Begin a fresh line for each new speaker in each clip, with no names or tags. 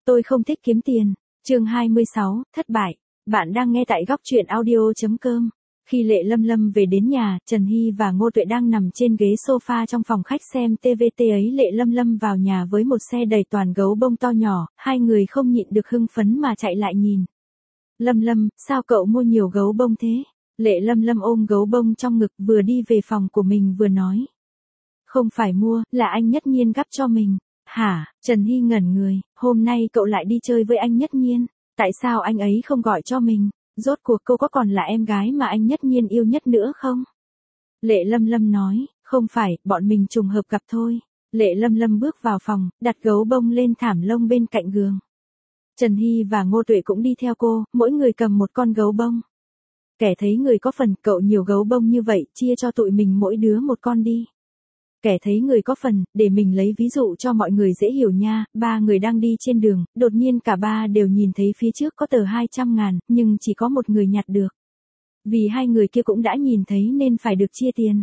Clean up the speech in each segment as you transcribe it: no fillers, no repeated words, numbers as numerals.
Tôi không thích kiếm tiền. Chương 26, thất bại. Bạn đang nghe tại góc truyện audio.com. Khi Lệ Lâm Lâm về đến nhà, Trần Hy và Ngô Tuệ đang nằm trên ghế sofa trong phòng khách xem TVT ấy. Lệ Lâm Lâm vào nhà với một xe đầy toàn gấu bông to nhỏ, hai người không nhịn được hưng phấn mà chạy lại nhìn. Lâm Lâm, sao cậu mua nhiều gấu bông thế? Lệ Lâm Lâm ôm gấu bông trong ngực vừa đi về phòng của mình vừa nói. Không phải mua, là anh Nhất Nhiên gắp cho mình. Hả? Trần Hy ngẩn người, hôm nay cậu lại đi chơi với anh Nhất Nhiên, tại sao anh ấy không gọi cho mình? Rốt cuộc cô có còn là em gái mà anh Nhất Nhiên yêu nhất nữa không? Lệ Lâm Lâm nói, không phải, bọn mình trùng hợp gặp thôi. Lệ Lâm Lâm bước vào phòng, đặt gấu bông lên thảm lông bên cạnh giường. Trần Hy và Ngô Tuệ cũng đi theo cô, mỗi người cầm một con gấu bông. Kẻ thấy người có phần, cậu nhiều gấu bông như vậy, chia cho tụi mình mỗi đứa một con đi. Kẻ thấy người có phần, để mình lấy ví dụ cho mọi người dễ hiểu nha, ba người đang đi trên đường, đột nhiên cả ba đều nhìn thấy phía trước có tờ 200.000, nhưng chỉ có một người nhặt được. Vì hai người kia cũng đã nhìn thấy nên phải được chia tiền.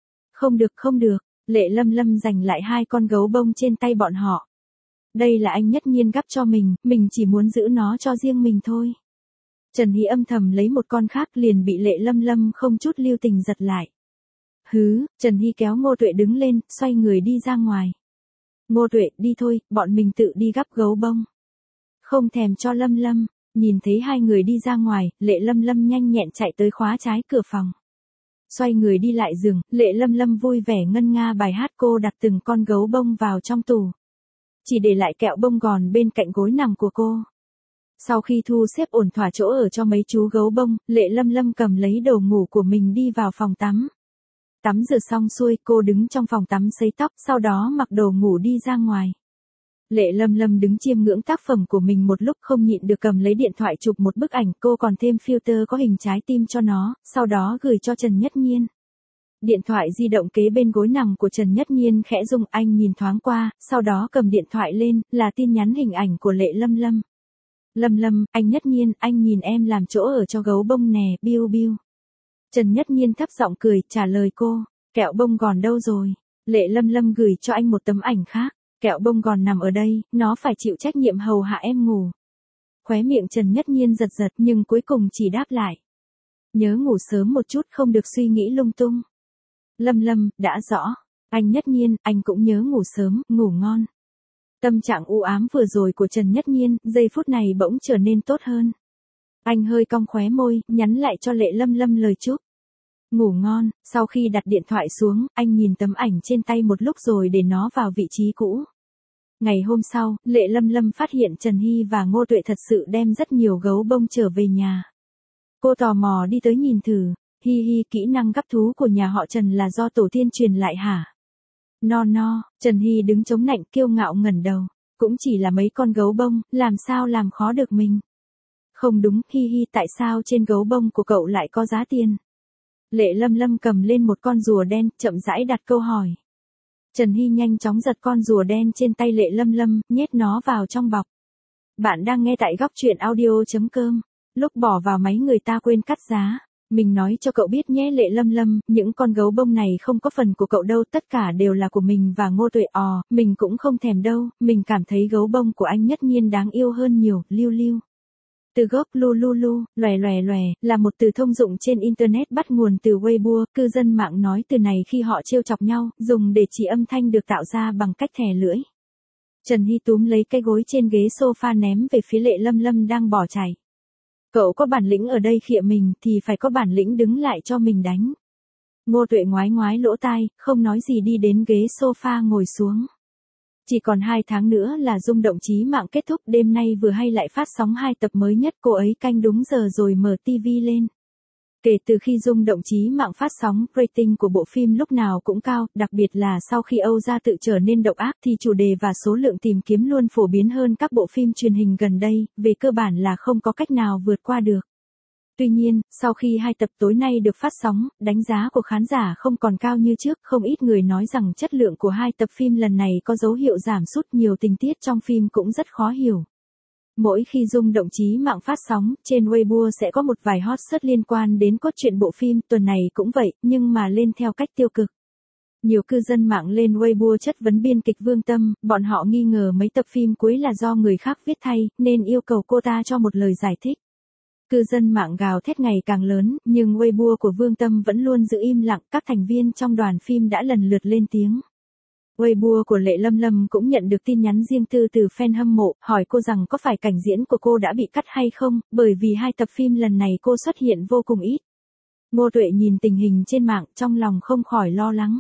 Không được, Lệ Lâm Lâm giành lại hai con gấu bông trên tay bọn họ. Đây là anh Nhất Nhiên gắp cho mình chỉ muốn giữ nó cho riêng mình thôi. Trần Hy âm thầm lấy một con khác liền bị Lệ Lâm Lâm không chút lưu tình giật lại. Trần Hy kéo Ngô Tuệ đứng lên, xoay người đi ra ngoài. Ngô Tuệ, đi thôi, bọn mình tự đi gắp gấu bông. Không thèm cho Lâm Lâm, nhìn thấy hai người đi ra ngoài, Lệ Lâm Lâm nhanh nhẹn chạy tới khóa trái cửa phòng. Xoay người đi lại giường, Lệ Lâm Lâm vui vẻ ngân nga bài hát cô đặt từng con gấu bông vào trong tủ. Chỉ để lại kẹo bông gòn bên cạnh gối nằm của cô. Sau khi thu xếp ổn thỏa chỗ ở cho mấy chú gấu bông, Lệ Lâm Lâm cầm lấy đồ ngủ của mình đi vào phòng tắm. Tắm rửa xong xuôi, cô đứng trong phòng tắm sấy tóc, sau đó mặc đồ ngủ đi ra ngoài. Lệ Lâm Lâm đứng chiêm ngưỡng tác phẩm của mình một lúc không nhịn được cầm lấy điện thoại chụp một bức ảnh, cô còn thêm filter có hình trái tim cho nó, sau đó gửi cho Trần Nhất Nhiên. Điện thoại di động kế bên gối nằm của Trần Nhất Nhiên khẽ rung, anh nhìn thoáng qua, sau đó cầm điện thoại lên, là tin nhắn hình ảnh của Lệ Lâm Lâm. Lâm Lâm, anh Nhất Nhiên, anh nhìn em làm chỗ ở cho gấu bông nè, biu biu. Trần Nhất Nhiên thấp giọng cười, trả lời cô, kẹo bông gòn đâu rồi? Lệ Lâm Lâm gửi cho anh một tấm ảnh khác, kẹo bông gòn nằm ở đây, nó phải chịu trách nhiệm hầu hạ em ngủ. Khóe miệng Trần Nhất Nhiên giật giật nhưng cuối cùng chỉ đáp lại. Nhớ ngủ sớm một chút, không được suy nghĩ lung tung. Lâm Lâm, đã rõ. Anh Nhất Nhiên, anh cũng nhớ ngủ sớm, ngủ ngon. Tâm trạng u ám vừa rồi của Trần Nhất Nhiên, giây phút này bỗng trở nên tốt hơn. Anh hơi cong khóe môi, nhắn lại cho Lệ Lâm Lâm lời chúc. Ngủ ngon, sau khi đặt điện thoại xuống, anh nhìn tấm ảnh trên tay một lúc rồi để nó vào vị trí cũ. Ngày hôm sau, Lệ Lâm Lâm phát hiện Trần Hy và Ngô Tuệ thật sự đem rất nhiều gấu bông trở về nhà. Cô tò mò đi tới nhìn thử, hi, kỹ năng gắp thú của nhà họ Trần là do tổ tiên truyền lại hả? No, Trần Hy đứng chống nạnh kiêu ngạo ngẩng đầu, cũng chỉ là mấy con gấu bông, làm sao làm khó được mình. Không đúng, hi, tại sao trên gấu bông của cậu lại có giá tiền? Lệ Lâm Lâm cầm lên một con rùa đen, chậm rãi đặt câu hỏi. Trần Hy nhanh chóng giật con rùa đen trên tay Lệ Lâm Lâm, nhét nó vào trong bọc. Bạn đang nghe tại góc truyện audio.com. Lúc bỏ vào máy người ta quên cắt giá. Mình nói cho cậu biết nhé Lệ Lâm Lâm, những con gấu bông này không có phần của cậu đâu, tất cả đều là của mình và Ngô Tuệ. Mình cũng không thèm đâu, mình cảm thấy gấu bông của anh Nhất Nhiên đáng yêu hơn nhiều, liu liu. Từ gốc lulu, lòe, là một từ thông dụng trên Internet bắt nguồn từ Weibo, cư dân mạng nói từ này khi họ trêu chọc nhau, dùng để chỉ âm thanh được tạo ra bằng cách thè lưỡi. Trần Hy túm lấy cái gối trên ghế sofa ném về phía Lệ Lâm Lâm đang bỏ chạy. Cậu có bản lĩnh ở đây khịa mình thì phải có bản lĩnh đứng lại cho mình đánh. Ngô Tuệ ngoái lỗ tai, không nói gì đi đến ghế sofa ngồi xuống. Chỉ còn 2 tháng nữa là Rung Động Chí Mạng kết thúc, đêm nay vừa hay lại phát sóng 2 tập mới nhất, cô ấy canh đúng giờ rồi mở TV lên. Kể từ khi Rung Động Chí Mạng phát sóng, rating của bộ phim lúc nào cũng cao, đặc biệt là sau khi Âu Gia Tự trở nên độc ác thì chủ đề và số lượng tìm kiếm luôn phổ biến hơn các bộ phim truyền hình gần đây, về cơ bản là không có cách nào vượt qua được. Tuy nhiên, sau khi 2 tập tối nay được phát sóng, đánh giá của khán giả không còn cao như trước, không ít người nói rằng chất lượng của 2 tập phim lần này có dấu hiệu giảm sút, nhiều tình tiết trong phim cũng rất khó hiểu. Mỗi khi Rung Động Chí Mạng phát sóng, trên Weibo sẽ có một vài hot search liên quan đến cốt truyện bộ phim, tuần này cũng vậy, nhưng mà lên theo cách tiêu cực. Nhiều cư dân mạng lên Weibo chất vấn biên kịch Vương Tâm, bọn họ nghi ngờ mấy tập phim cuối là do người khác viết thay, nên yêu cầu cô ta cho một lời giải thích. Cư dân mạng gào thét ngày càng lớn, nhưng Weibo của Vương Tâm vẫn luôn giữ im lặng, các thành viên trong đoàn phim đã lần lượt lên tiếng. Weibo của Lệ Lâm Lâm cũng nhận được tin nhắn riêng tư từ fan hâm mộ, hỏi cô rằng có phải cảnh diễn của cô đã bị cắt hay không, bởi vì 2 tập phim lần này cô xuất hiện vô cùng ít. Ngô Tuệ nhìn tình hình trên mạng, trong lòng không khỏi lo lắng.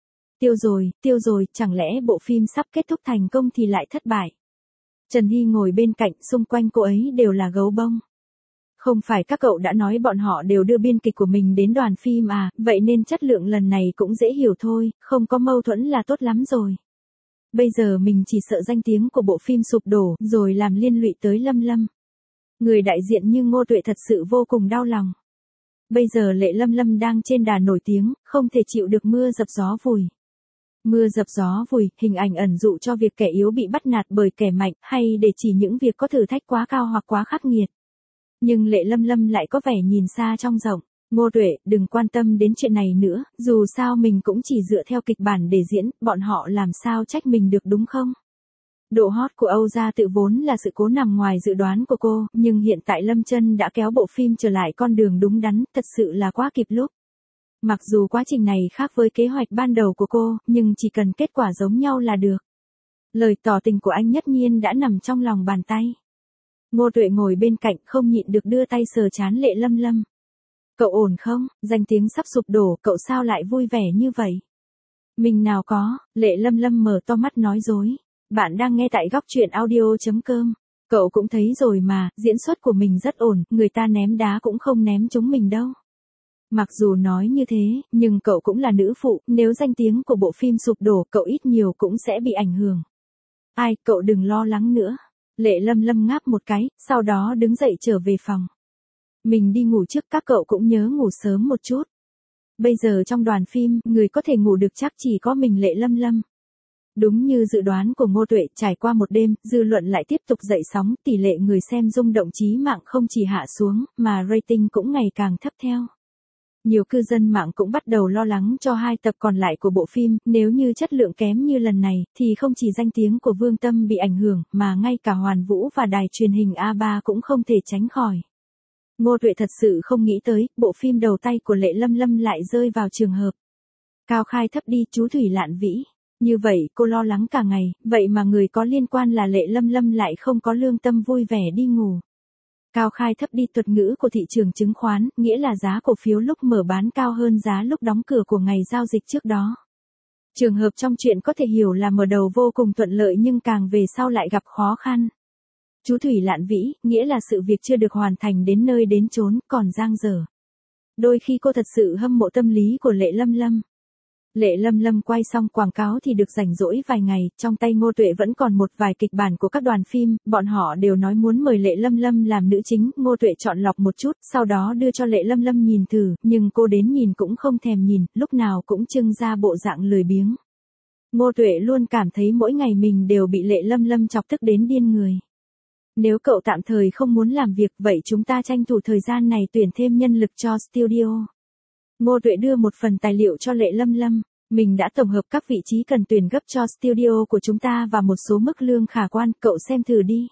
Tiêu rồi, chẳng lẽ bộ phim sắp kết thúc thành công thì lại thất bại. Trần Hy ngồi bên cạnh, xung quanh cô ấy đều là gấu bông. Không phải các cậu đã nói bọn họ đều đưa biên kịch của mình đến đoàn phim à, vậy nên chất lượng lần này cũng dễ hiểu thôi, không có mâu thuẫn là tốt lắm rồi. Bây giờ mình chỉ sợ danh tiếng của bộ phim sụp đổ, rồi làm liên lụy tới Lâm Lâm. Người đại diện như Ngô Tuệ thật sự vô cùng đau lòng. Bây giờ Lệ Lâm Lâm đang trên đà nổi tiếng, không thể chịu được mưa dập gió vùi. Mưa dập gió vùi, hình ảnh ẩn dụ cho việc kẻ yếu bị bắt nạt bởi kẻ mạnh, hay để chỉ những việc có thử thách quá cao hoặc quá khắc nghiệt. Nhưng Lệ Lâm Lâm lại có vẻ nhìn xa trông rộng. Ngô Tuệ, đừng quan tâm đến chuyện này nữa, dù sao mình cũng chỉ dựa theo kịch bản để diễn, bọn họ làm sao trách mình được đúng không? Độ hot của Âu Gia Tự vốn là sự cố nằm ngoài dự đoán của cô, nhưng hiện tại Lâm Chân đã kéo bộ phim trở lại con đường đúng đắn, thật sự là quá kịp lúc. Mặc dù quá trình này khác với kế hoạch ban đầu của cô, nhưng chỉ cần kết quả giống nhau là được. Lời tỏ tình của anh Nhất Nhiên đã nằm trong lòng bàn tay. Ngô Tuệ ngồi bên cạnh không nhịn được đưa tay sờ trán Lệ Lâm Lâm. Cậu ổn không, danh tiếng sắp sụp đổ, cậu sao lại vui vẻ như vậy? Mình nào có, Lệ Lâm Lâm mở to mắt nói dối. Bạn đang nghe tại góc truyện audio.com. Cậu cũng thấy rồi mà, diễn xuất của mình rất ổn, người ta ném đá cũng không ném chúng mình đâu. Mặc dù nói như thế, nhưng cậu cũng là nữ phụ, nếu danh tiếng của bộ phim sụp đổ, cậu ít nhiều cũng sẽ bị ảnh hưởng. Ai, cậu đừng lo lắng nữa. Lệ Lâm Lâm ngáp một cái, sau đó đứng dậy trở về phòng. Mình đi ngủ trước, các cậu cũng nhớ ngủ sớm một chút. Bây giờ trong đoàn phim, người có thể ngủ được chắc chỉ có mình Lệ Lâm Lâm. Đúng như dự đoán của Ngô Tuệ, trải qua một đêm, dư luận lại tiếp tục dậy sóng, tỷ lệ người xem rung động chí mạng không chỉ hạ xuống, mà rating cũng ngày càng thấp theo. Nhiều cư dân mạng cũng bắt đầu lo lắng cho 2 tập còn lại của bộ phim, nếu như chất lượng kém như lần này, thì không chỉ danh tiếng của Vương Tâm bị ảnh hưởng, mà ngay cả Hoàn Vũ và đài truyền hình A3 cũng không thể tránh khỏi. Ngô Tuệ thật sự không nghĩ tới, bộ phim đầu tay của Lệ Lâm Lâm lại rơi vào trường hợp cao khai thấp đi, chú Thủy Lạn Vĩ. Như vậy, cô lo lắng cả ngày, vậy mà người có liên quan là Lệ Lâm Lâm lại không có lương tâm vui vẻ đi ngủ. Cao khai thấp đi, thuật ngữ của thị trường chứng khoán, nghĩa là giá cổ phiếu lúc mở bán cao hơn giá lúc đóng cửa của ngày giao dịch trước đó. Trường hợp trong chuyện có thể hiểu là mở đầu vô cùng thuận lợi nhưng càng về sau lại gặp khó khăn. Chú Thủy Lạn Vĩ, nghĩa là sự việc chưa được hoàn thành đến nơi đến chốn, còn dang dở. Đôi khi cô thật sự hâm mộ tâm lý của Lệ Lâm Lâm. Lệ Lâm Lâm quay xong quảng cáo thì được rảnh rỗi vài ngày, trong tay Ngô Tuệ vẫn còn một vài kịch bản của các đoàn phim, bọn họ đều nói muốn mời Lệ Lâm Lâm làm nữ chính, Ngô Tuệ chọn lọc một chút, sau đó đưa cho Lệ Lâm Lâm nhìn thử, nhưng cô đến nhìn cũng không thèm nhìn, lúc nào cũng trưng ra bộ dạng lười biếng. Ngô Tuệ luôn cảm thấy mỗi ngày mình đều bị Lệ Lâm Lâm chọc tức đến điên người. Nếu cậu tạm thời không muốn làm việc, vậy chúng ta tranh thủ thời gian này tuyển thêm nhân lực cho studio. Ngô Tuệ đưa một phần tài liệu cho Lệ Lâm Lâm. Mình đã tổng hợp các vị trí cần tuyển gấp cho studio của chúng ta và một số mức lương khả quan, cậu xem thử đi.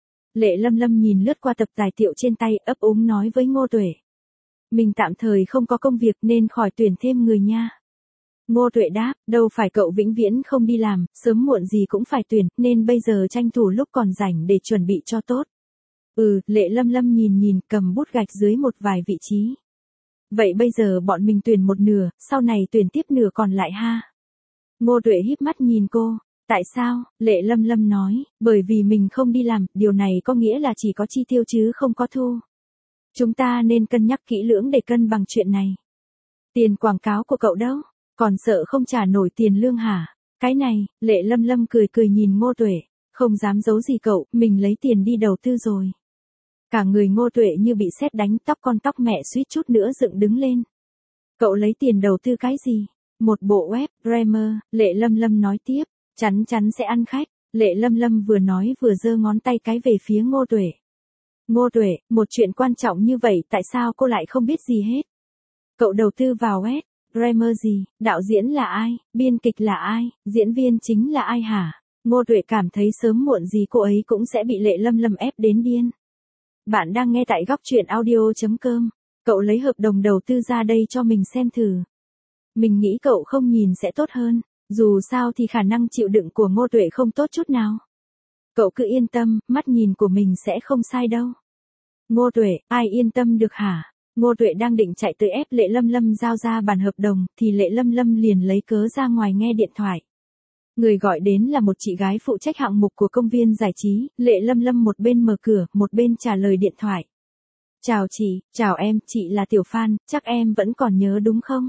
Lệ Lâm Lâm nhìn lướt qua tập tài liệu trên tay, ấp úng nói với Ngô Tuệ. Mình tạm thời không có công việc nên khỏi tuyển thêm người nha. Ngô Tuệ đáp, đâu phải cậu vĩnh viễn không đi làm, sớm muộn gì cũng phải tuyển, nên bây giờ tranh thủ lúc còn rảnh để chuẩn bị cho tốt. Lệ Lâm Lâm nhìn cầm bút gạch dưới một vài vị trí. Vậy bây giờ bọn mình tuyển một nửa, sau này tuyển tiếp nửa còn lại ha. Ngô Tuệ híp mắt nhìn cô. Tại sao? Lệ Lâm Lâm nói, bởi vì mình không đi làm, điều này có nghĩa là chỉ có chi tiêu chứ không có thu. Chúng ta nên cân nhắc kỹ lưỡng để cân bằng chuyện này. Tiền quảng cáo của cậu đâu? Còn sợ không trả nổi tiền lương hả? Cái này, Lệ Lâm Lâm cười nhìn Ngô Tuệ, không dám giấu gì cậu, mình lấy tiền đi đầu tư rồi. Cả người Ngô Tuệ như bị sét đánh, tóc con tóc mẹ suýt chút nữa dựng đứng lên. Cậu lấy tiền đầu tư cái gì? Một bộ web, Dreamer, Lệ Lâm Lâm nói tiếp, chắn sẽ ăn khách. Lệ Lâm Lâm vừa nói vừa giơ ngón tay cái về phía Ngô Tuệ. Ngô Tuệ, một chuyện quan trọng như vậy tại sao cô lại không biết gì hết? Cậu đầu tư vào web, Dreamer gì, đạo diễn là ai, biên kịch là ai, diễn viên chính là ai hả? Ngô Tuệ cảm thấy sớm muộn gì cô ấy cũng sẽ bị Lệ Lâm Lâm ép đến điên. Bạn đang nghe tại góc truyện audio.com. Cậu lấy hợp đồng đầu tư ra đây cho mình xem thử. Mình nghĩ cậu không nhìn sẽ tốt hơn, dù sao thì khả năng chịu đựng của Ngô Tuệ không tốt chút nào. Cậu cứ yên tâm, mắt nhìn của mình sẽ không sai đâu. Ngô Tuệ, ai yên tâm được hả? Ngô Tuệ đang định chạy tới ép Lệ Lâm Lâm giao ra bản hợp đồng, thì Lệ Lâm Lâm liền lấy cớ ra ngoài nghe điện thoại. Người gọi đến là một chị gái phụ trách hạng mục của công viên giải trí, Lệ Lâm Lâm một bên mở cửa, một bên trả lời điện thoại. Chào chị, chào em, chị là Tiểu Phan, chắc em vẫn còn nhớ đúng không?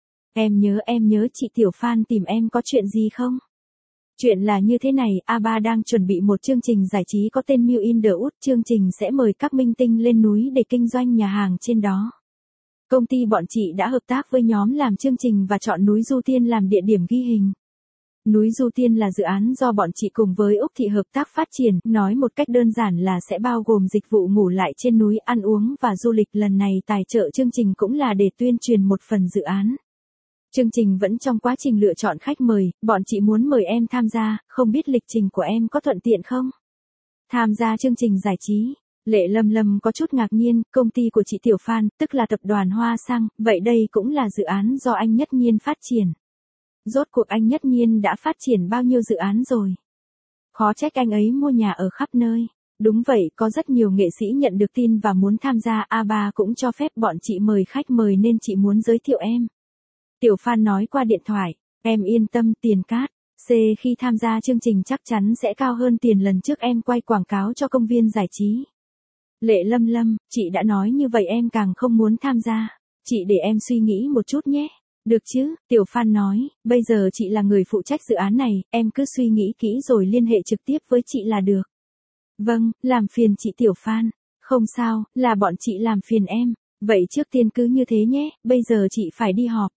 Em nhớ chị Tiểu Phan tìm em có chuyện gì không? Chuyện là như thế này, A3 đang chuẩn bị một chương trình giải trí có tên Mew in the Wood, chương trình sẽ mời các minh tinh lên núi để kinh doanh nhà hàng trên đó. Công ty bọn chị đã hợp tác với nhóm làm chương trình và chọn núi Du Tiên làm địa điểm ghi hình. Núi Du Tiên là dự án do bọn chị cùng với Úc Thị hợp tác phát triển, nói một cách đơn giản là sẽ bao gồm dịch vụ ngủ lại trên núi, ăn uống và du lịch. Lần này tài trợ chương trình cũng là để tuyên truyền một phần dự án. Chương trình vẫn trong quá trình lựa chọn khách mời, bọn chị muốn mời em tham gia, không biết lịch trình của em có thuận tiện không? Tham gia chương trình giải trí, Lệ Lâm Lâm có chút ngạc nhiên, công ty của chị Tiểu Phan, tức là tập đoàn Hoa Sang, vậy đây cũng là dự án do anh Nhất Nhiên phát triển. Rốt cuộc anh Nhất Nhiên đã phát triển bao nhiêu dự án rồi? Khó trách anh ấy mua nhà ở khắp nơi. Đúng vậy, có rất nhiều nghệ sĩ nhận được tin và muốn tham gia, A3 cũng cho phép bọn chị mời khách mời nên chị muốn giới thiệu em. Tiểu Phan nói qua điện thoại, em yên tâm, tiền cát, khi tham gia chương trình chắc chắn sẽ cao hơn tiền lần trước em quay quảng cáo cho công viên giải trí. Lệ Lâm Lâm, chị đã nói như vậy em càng không muốn tham gia, chị để em suy nghĩ một chút nhé. Được chứ, Tiểu Phan nói, bây giờ chị là người phụ trách dự án này, em cứ suy nghĩ kỹ rồi liên hệ trực tiếp với chị là được. Vâng, làm phiền chị Tiểu Phan. Không sao, là bọn chị làm phiền em. Vậy trước tiên cứ như thế nhé, bây giờ chị phải đi họp.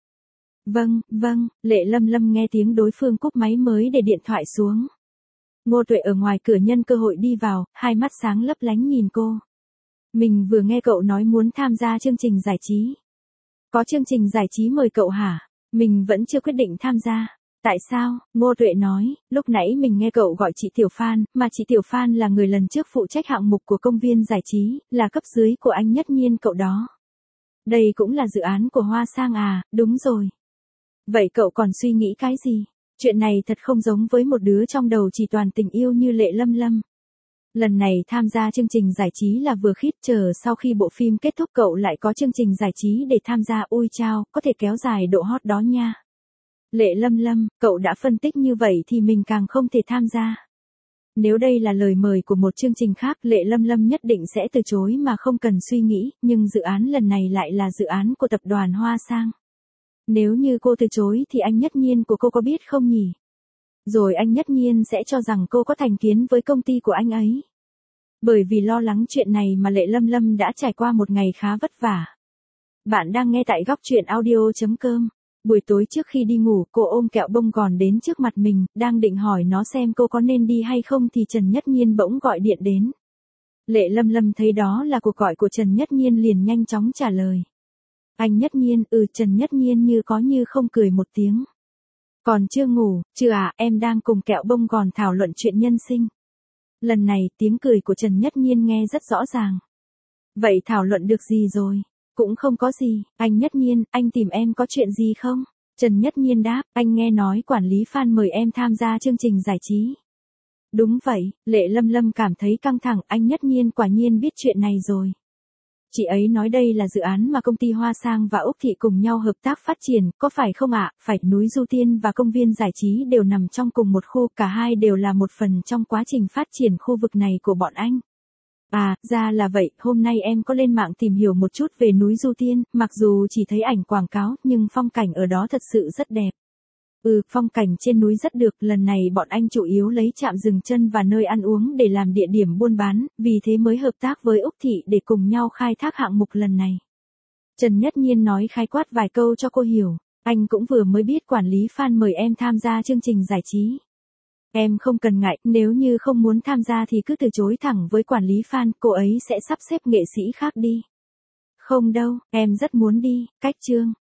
Vâng, Lệ Lâm Lâm nghe tiếng đối phương cúp máy mới để điện thoại xuống. Ngô Tuệ ở ngoài cửa nhân cơ hội đi vào, hai mắt sáng lấp lánh nhìn cô. Mình vừa nghe cậu nói muốn tham gia chương trình giải trí. Có chương trình giải trí mời cậu hả? Mình vẫn chưa quyết định tham gia. Tại sao? Ngô Tuệ nói, lúc nãy mình nghe cậu gọi chị Tiểu Phan, mà chị Tiểu Phan là người lần trước phụ trách hạng mục của công viên giải trí, là cấp dưới của anh Nhất Nhiên cậu đó. Đây cũng là dự án của Hoa Sang à, đúng rồi. Vậy cậu còn suy nghĩ cái gì? Chuyện này thật không giống với một đứa trong đầu chỉ toàn tình yêu như Lệ Lâm Lâm. Lần này tham gia chương trình giải trí là vừa khít, chờ sau khi bộ phim kết thúc cậu lại có chương trình giải trí để tham gia, ôi chao, có thể kéo dài độ hot đó nha. Lệ Lâm Lâm, cậu đã phân tích như vậy thì mình càng không thể tham gia. Nếu đây là lời mời của một chương trình khác, Lệ Lâm Lâm nhất định sẽ từ chối mà không cần suy nghĩ, nhưng dự án lần này lại là dự án của tập đoàn Hoa Sang. Nếu như cô từ chối thì anh Nhất Nhiên của cô có biết không nhỉ? Rồi anh Nhất Nhiên sẽ cho rằng cô có thành kiến với công ty của anh ấy. Bởi vì lo lắng chuyện này mà Lệ Lâm Lâm đã trải qua một ngày khá vất vả. Bạn đang nghe tại góc truyện audio.com. Buổi tối trước khi đi ngủ, cô ôm kẹo bông gòn đến trước mặt mình, đang định hỏi nó xem cô có nên đi hay không thì Trần Nhất Nhiên bỗng gọi điện đến. Lệ Lâm Lâm thấy đó là cuộc gọi của Trần Nhất Nhiên liền nhanh chóng trả lời. Anh Nhất Nhiên, Trần Nhất Nhiên như có như không cười một tiếng. Còn chưa ngủ, chưa à, em đang cùng kẹo bông gòn thảo luận chuyện nhân sinh. Lần này tiếng cười của Trần Nhất Nhiên nghe rất rõ ràng. Vậy thảo luận được gì rồi? Cũng không có gì, anh Nhất Nhiên, anh tìm em có chuyện gì không? Trần Nhất Nhiên đáp, anh nghe nói quản lý Phan mời em tham gia chương trình giải trí. Đúng vậy, Lệ Lâm Lâm cảm thấy căng thẳng, anh Nhất Nhiên quả nhiên biết chuyện này rồi. Chị ấy nói đây là dự án mà công ty Hoa Sang và Úc Thị cùng nhau hợp tác phát triển, có phải không ạ? Phải, núi Du Tiên và công viên giải trí đều nằm trong cùng một khu, cả hai đều là một phần trong quá trình phát triển khu vực này của bọn anh. À, ra là vậy, hôm nay em có lên mạng tìm hiểu một chút về núi Du Tiên, mặc dù chỉ thấy ảnh quảng cáo, nhưng phong cảnh ở đó thật sự rất đẹp. Phong cảnh trên núi rất được, lần này bọn anh chủ yếu lấy trạm dừng chân và nơi ăn uống để làm địa điểm buôn bán, vì thế mới hợp tác với Úc Thị để cùng nhau khai thác hạng mục lần này. Trần Nhất Nhiên nói khái quát vài câu cho cô hiểu, anh cũng vừa mới biết quản lý Phan mời em tham gia chương trình giải trí. Em không cần ngại, nếu như không muốn tham gia thì cứ từ chối thẳng với quản lý Phan, cô ấy sẽ sắp xếp nghệ sĩ khác đi. Không đâu, em rất muốn đi, cách chương.